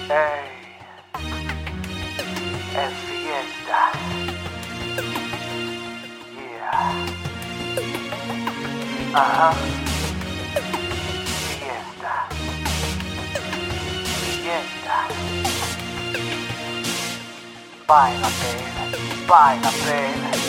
Ey, es fiesta. Yeah. Ajá. Fiesta. Fiesta. Baila, baby. Baila, baby.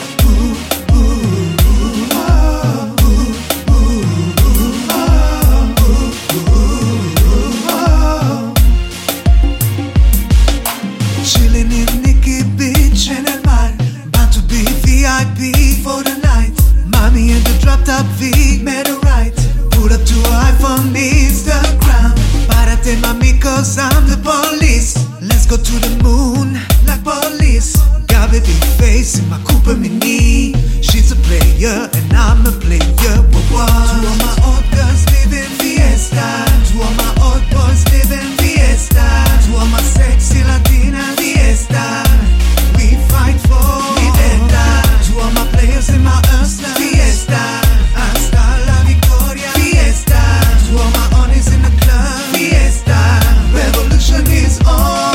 Chilling in Nikki Beach in el mar, about to be VIP for the night. Mommy in the drop top V, made it right. Pull up to her iPhone, Instagram. Párate mami, cause I'm the police. Let's go to the moon, like police. Got a big face in my Cooper Mini. She's a player and I'm a player. Whoa, whoa. Two of my old girls live in fiesta. Two of my old boys live in fiesta. Two of my sexy Latina fiesta. We fight for libertad. Two of my players in my Ursula fiesta. Hasta la victoria fiesta. Two of my honeys in the club fiesta. Revolution is on.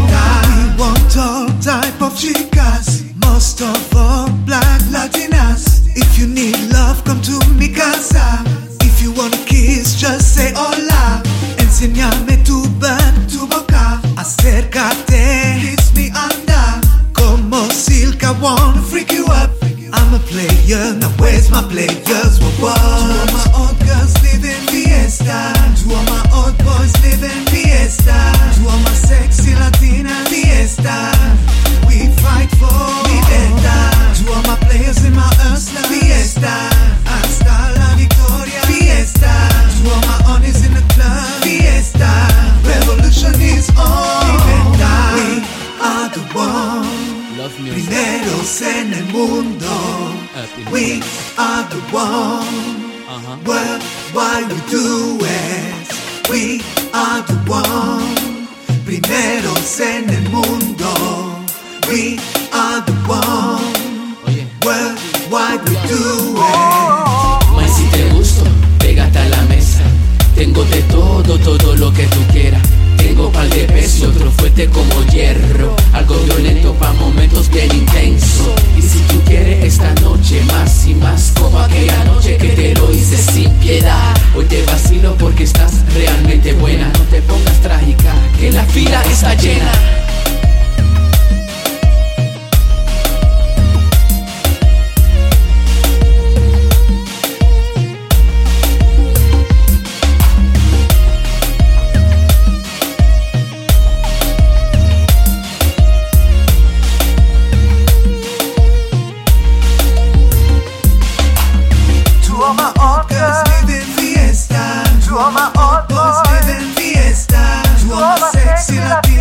We want all type of chicas, most of all black Latinas. If you need love, come to mi casa. If you want a kiss, just say hola. Enséñame tu boca. Acércate, kiss me anda. Como Silka, wanna freak you up. I'm a player, now where's my players? Whoa, whoa. Two of my old girls live in fiesta. Two of my old boys live in fiesta. Two of my sexy Latina fiesta. We fight for libertad. Two of my players in my Ursula fiesta. Hasta la victoria fiesta. Two of my honeys in the club fiesta. Revolution is on. Libertad. We are the one. Primeros en el mundo. We are the one. Worldwide we do it. We are the one. Primeros en el mundo. We are the one. Worldwide we do it. May, si te gusto, pégate a la mesa. Tengo de todo, todo lo que tú quieras. Tengo pal de peso y otro fuerte como hierro. Algo violento pa' momentos bien intensos. Y si tú quieres esta noche más y más, como aquella noche que te lo hice sin piedad. Hoy te vacilo porque estás realmente buena. No te pongas trágica, que la fila está llena. Two of my old girls live in fiesta. Two of my old boys live in fiesta. Two of my sexy Latina